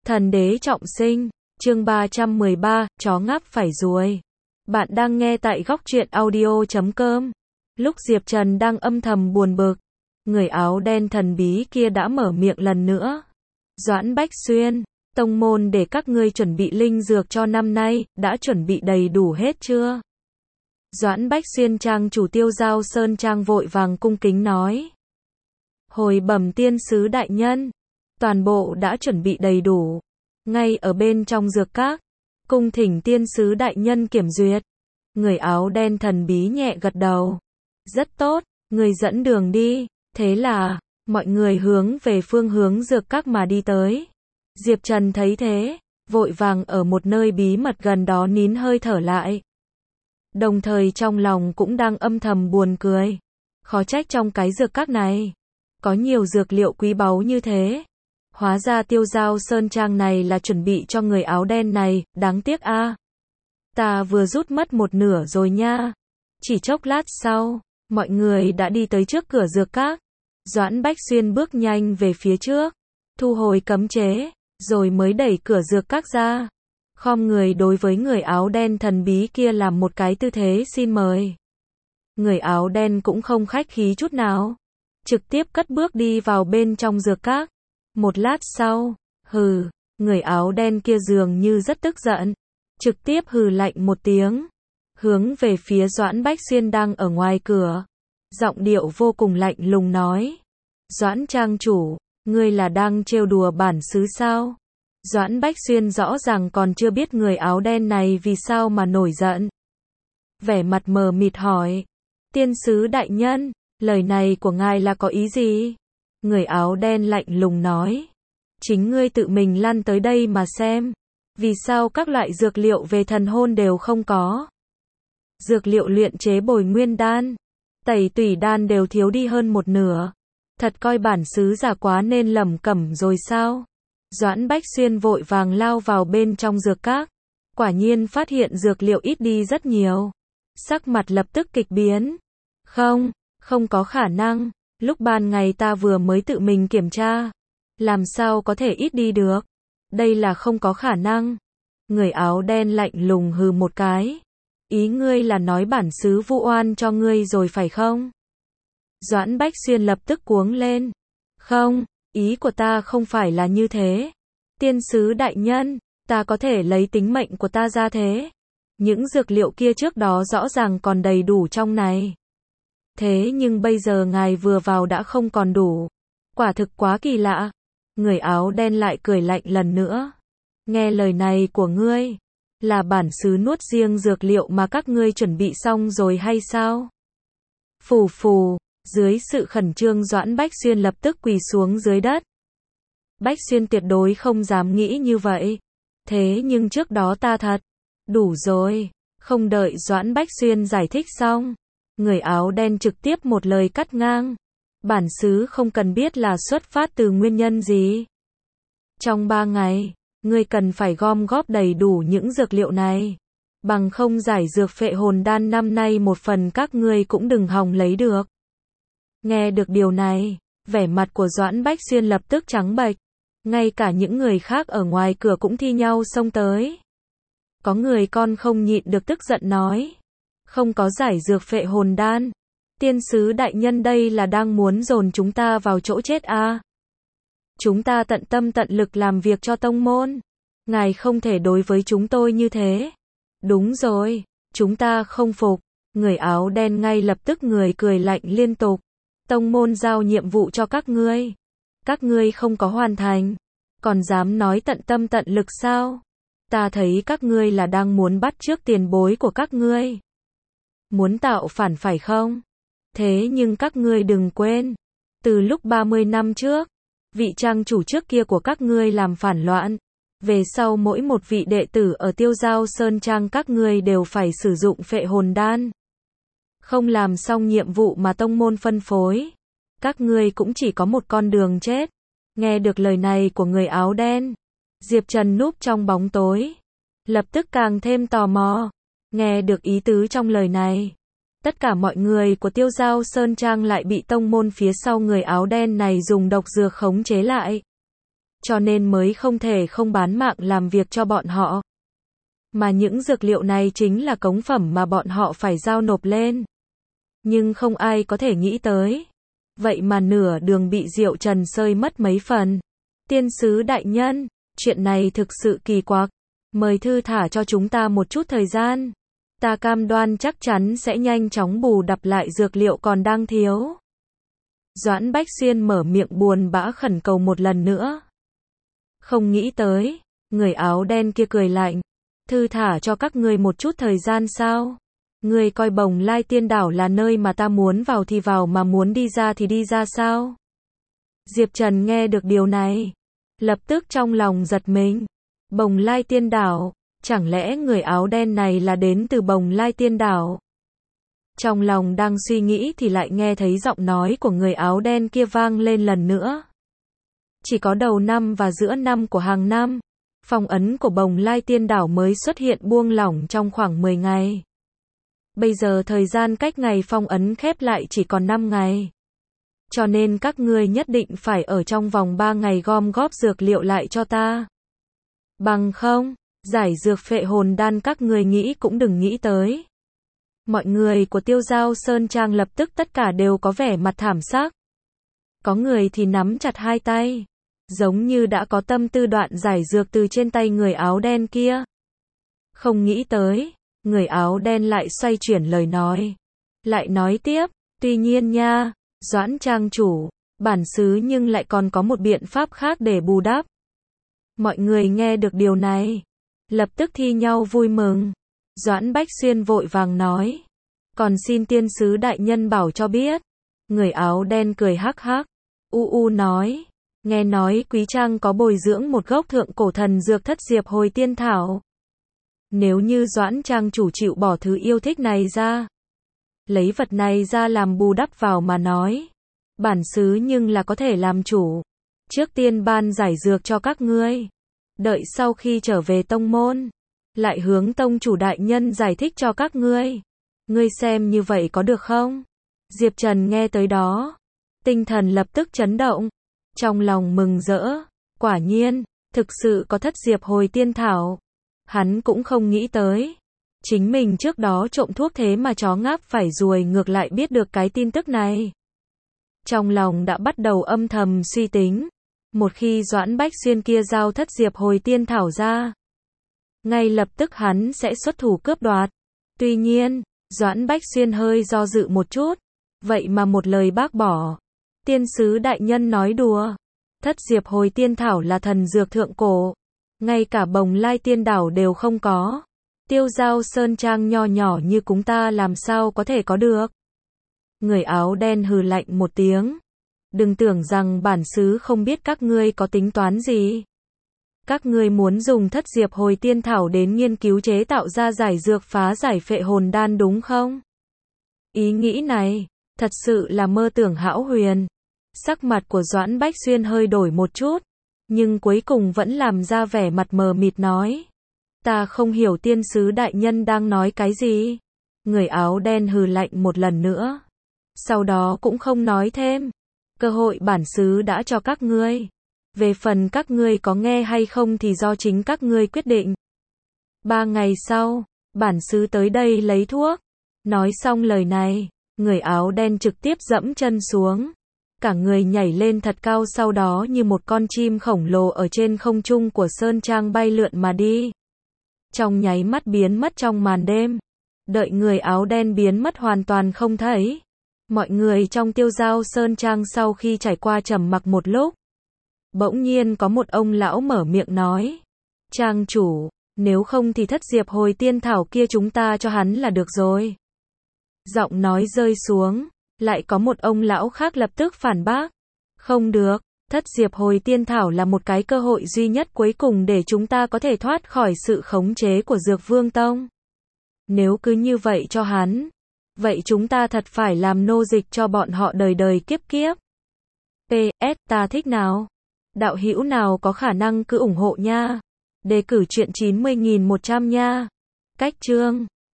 Thần đế trọng sinh, chương 313, chó ngáp phải ruồi. Bạn đang nghe tại góc truyện audio.com. Lúc Diệp Trần đang âm thầm buồn bực, người áo đen thần bí kia đã mở miệng lần nữa. Doãn Bách Xuyên, tông môn để các ngươi chuẩn bị linh dược cho năm nay, đã chuẩn bị đầy đủ hết chưa? Doãn Bách Xuyên trang chủ Tiêu Giao Sơn trang vội vàng cung kính nói. Hồi bẩm tiên sứ đại nhân, toàn bộ đã chuẩn bị đầy đủ, ngay ở bên trong dược các, cung thỉnh tiên sứ đại nhân kiểm duyệt. Người áo đen thần bí nhẹ gật đầu. Rất tốt, người dẫn đường đi. Thế là, mọi người hướng về phương hướng dược các mà đi tới. Diệp Trần thấy thế, vội vàng ở một nơi bí mật gần đó nín hơi thở lại. Đồng thời trong lòng cũng đang âm thầm buồn cười. Khó trách trong cái dược các này có nhiều dược liệu quý báu như thế. Hóa ra Tiêu Giao Sơn trang này là chuẩn bị cho người áo đen này, đáng tiếc a. Ta vừa rút mất một nửa rồi nha. Chỉ chốc lát sau, mọi người đã đi tới trước cửa dược các. Doãn Bách Xuyên bước nhanh về phía trước, thu hồi cấm chế, rồi mới đẩy cửa dược các ra. Khom người đối với người áo đen thần bí kia làm một cái tư thế xin mời. Người áo đen cũng không khách khí chút nào, trực tiếp cất bước đi vào bên trong dược các. Một lát sau, người áo đen kia dường như rất tức giận, trực tiếp hừ lạnh một tiếng, hướng về phía Doãn Bách Xuyên đang ở ngoài cửa. Giọng điệu vô cùng lạnh lùng nói. Doãn trang chủ, ngươi là đang trêu đùa bản xứ sao? Doãn Bách Xuyên rõ ràng còn chưa biết người áo đen này vì sao mà nổi giận. Vẻ mặt mờ mịt hỏi. Tiên sứ đại nhân, lời này của ngài là có ý gì? Người áo đen lạnh lùng nói. Chính ngươi tự mình lăn tới đây mà xem. Vì sao các loại dược liệu về thần hôn đều không có? Dược liệu luyện chế bồi nguyên đan, tẩy tủy đan đều thiếu đi hơn một nửa. Thật coi bản xứ giả quá nên lẩm cẩm rồi sao? Doãn Bách Xuyên vội vàng lao vào bên trong dược các. Quả nhiên phát hiện dược liệu ít đi rất nhiều. Sắc mặt lập tức kịch biến. Không có khả năng. Lúc ban ngày ta vừa mới tự mình kiểm tra. Làm sao có thể ít đi được? Đây là không có khả năng. Người áo đen lạnh lùng hừ một cái. Ý ngươi là nói bản xứ vu oan cho ngươi rồi phải không? Doãn Bách Xuyên lập tức cuống lên. Không, ý của ta không phải là như thế. Tiên sứ đại nhân, ta có thể lấy tính mệnh của ta ra thế. Những dược liệu kia trước đó rõ ràng còn đầy đủ trong này. Thế nhưng bây giờ ngài vừa vào đã không còn đủ. Quả thực quá kỳ lạ. Người áo đen lại cười lạnh lần nữa. Nghe lời này của ngươi, là bản xứ nuốt riêng dược liệu mà các ngươi chuẩn bị xong rồi hay sao? Phù phù, dưới sự khẩn trương Doãn Bách Xuyên lập tức quỳ xuống dưới đất. Bách Xuyên tuyệt đối không dám nghĩ như vậy. Thế nhưng trước đó ta thật. Đủ rồi. Không đợi Doãn Bách Xuyên giải thích xong, người áo đen trực tiếp một lời cắt ngang. Bản xứ không cần biết là xuất phát từ nguyên nhân gì. Trong 3 ngày, ngươi cần phải gom góp đầy đủ những dược liệu này. Bằng không giải dược phệ hồn đan năm nay một phần các ngươi cũng đừng hòng lấy được. Nghe được điều này, vẻ mặt của Doãn Bách Xuyên lập tức trắng bệch. Ngay cả những người khác ở ngoài cửa cũng thi nhau xông tới. Có người con không nhịn được tức giận nói. Không có giải dược phệ hồn đan. Tiên sứ đại nhân đây là đang muốn dồn chúng ta vào chỗ chết à? Chúng ta tận tâm tận lực làm việc cho tông môn. Ngài không thể đối với chúng tôi như thế. Đúng rồi, chúng ta không phục. Người áo đen ngay lập tức người cười lạnh liên tục. Tông môn giao nhiệm vụ cho các ngươi. Các ngươi không có hoàn thành. Còn dám nói tận tâm tận lực sao? Ta thấy các ngươi là đang muốn bắt chước tiền bối của các ngươi. Muốn tạo phản phải không? Thế nhưng các ngươi đừng quên. Từ lúc 30 năm trước, vị trang chủ trước kia của các ngươi làm phản loạn. Về sau mỗi một vị đệ tử ở Tiêu Giao Sơn trang các ngươi đều phải sử dụng phệ hồn đan. Không làm xong nhiệm vụ mà tông môn phân phối. Các ngươi cũng chỉ có một con đường chết. Nghe được lời này của người áo đen, Diệp Trần núp trong bóng tối, lập tức càng thêm tò mò. Nghe được ý tứ trong lời này, tất cả mọi người của Tiêu Giao Sơn trang lại bị tông môn phía sau người áo đen này dùng độc dược khống chế lại. cho nên mới không thể không bán mạng làm việc cho bọn họ. Mà những dược liệu này chính là cống phẩm mà bọn họ phải giao nộp lên. Nhưng không ai có thể nghĩ tới. Vậy mà nửa đường bị Diệu Trần xơi mất mấy phần. Tiên sứ đại nhân, chuyện này thực sự kỳ quặc. Mời thư thả cho chúng ta một chút thời gian. Ta cam đoan chắc chắn sẽ nhanh chóng bù đắp lại dược liệu còn đang thiếu. Doãn Bách Xuyên mở miệng buồn bã khẩn cầu một lần nữa. Không nghĩ tới, người áo đen kia cười lạnh. Thư thả cho các ngươi một chút thời gian sao? Ngươi coi Bồng Lai Tiên Đảo là nơi mà ta muốn vào thì vào mà muốn đi ra thì đi ra sao? Diệp Trần nghe được điều này, lập tức trong lòng giật mình. Bồng Lai Tiên Đảo, chẳng lẽ người áo đen này là đến từ Bồng Lai Tiên Đảo? Trong lòng đang suy nghĩ thì lại nghe thấy giọng nói của người áo đen kia vang lên lần nữa. Chỉ có đầu năm và giữa năm của hàng năm, phong ấn của Bồng Lai Tiên Đảo mới xuất hiện buông lỏng trong khoảng 10 ngày. Bây giờ thời gian cách ngày phong ấn khép lại chỉ còn 5 ngày. Cho nên các ngươi nhất định phải ở trong vòng 3 ngày gom góp dược liệu lại cho ta. Bằng không, giải dược phệ hồn đan các ngươi nghĩ cũng đừng nghĩ tới. Mọi người của Tiêu Giao Sơn Trang lập tức tất cả đều có vẻ mặt thảm sắc. Có người thì nắm chặt hai tay, giống như đã có tâm tư đoạn giải dược từ trên tay người áo đen kia. Không nghĩ tới, người áo đen lại xoay chuyển lời nói. Lại nói tiếp, tuy nhiên nha, Doãn trang chủ, bản xứ nhưng lại còn có một biện pháp khác để bù đắp. Mọi người nghe được điều này, lập tức thi nhau vui mừng. Doãn Bách Xuyên vội vàng nói, còn xin tiên sứ đại nhân bảo cho biết. Người áo đen cười hắc hắc, nói, nghe nói Quý Trang có bồi dưỡng một gốc thượng cổ thần dược thất diệp hồi tiên thảo. Nếu như Doãn trang chủ chịu bỏ thứ yêu thích này ra, lấy vật này ra làm bù đắp vào mà nói, bản xứ nhưng là có thể làm chủ. Trước tiên ban giải dược cho các ngươi, đợi sau khi trở về tông môn, lại hướng tông chủ đại nhân giải thích cho các ngươi. Ngươi xem như vậy có được không? Diệp Trần nghe tới đó, tinh thần lập tức chấn động, trong lòng mừng rỡ, quả nhiên, thực sự có thất diệp hồi tiên thảo. Hắn cũng không nghĩ tới, chính mình trước đó trộm thuốc thế mà chó ngáp phải ruồi ngược lại biết được cái tin tức này. Trong lòng đã bắt đầu âm thầm suy tính, một khi Doãn Bách Xuyên kia giao thất diệp hồi tiên thảo ra, ngay lập tức hắn sẽ xuất thủ cướp đoạt. Tuy nhiên, Doãn Bách Xuyên hơi do dự một chút, vậy mà một lời bác bỏ. Tiên sứ đại nhân nói đùa, thất diệp hồi tiên thảo là thần dược thượng cổ, ngay cả Bồng Lai Tiên Đảo đều không có. Tiêu Giao Sơn Trang nho nhỏ như chúng ta làm sao có thể có được. Người áo đen hừ lạnh một tiếng, đừng tưởng rằng bản xứ không biết các ngươi có tính toán gì. Các ngươi muốn dùng thất diệp hồi tiên thảo đến nghiên cứu chế tạo ra giải dược phá giải phệ hồn đan đúng không? Ý nghĩ này, thật sự là mơ tưởng hão huyền. Sắc mặt của Doãn Bách Xuyên hơi đổi một chút, nhưng cuối cùng vẫn làm ra vẻ mặt mờ mịt nói. Ta không hiểu tiên sứ đại nhân đang nói cái gì. Người áo đen hừ lạnh một lần nữa. Sau đó cũng không nói thêm. Cơ hội bản xứ đã cho các ngươi. Về phần các ngươi có nghe hay không thì do chính các ngươi quyết định. 3 ngày sau, bản xứ tới đây lấy thuốc. Nói xong lời này, người áo đen trực tiếp dẫm chân xuống. Cả người nhảy lên thật cao, sau đó như một con chim khổng lồ ở trên không trung của Sơn Trang bay lượn mà đi. Trong nháy mắt biến mất trong màn đêm. Đợi người áo đen biến mất hoàn toàn không thấy. Mọi người trong Tiêu Giao Sơn Trang sau khi trải qua trầm mặc một lúc, bỗng nhiên có một ông lão mở miệng nói. Trang chủ, nếu không thì thất diệp hồi tiên thảo kia chúng ta cho hắn là được rồi. Giọng nói rơi xuống, lại có một ông lão khác lập tức phản bác. Không được, thất diệp hồi tiên thảo là một cái cơ hội duy nhất cuối cùng để chúng ta có thể thoát khỏi sự khống chế của Dược Vương Tông. Nếu cứ như vậy cho hắn, vậy chúng ta thật phải làm nô dịch cho bọn họ đời đời kiếp kiếp. PS, ta thích nào? Đạo hữu nào có khả năng cứ ủng hộ nha. Đề cử chuyện 90.100 nha. Cách chương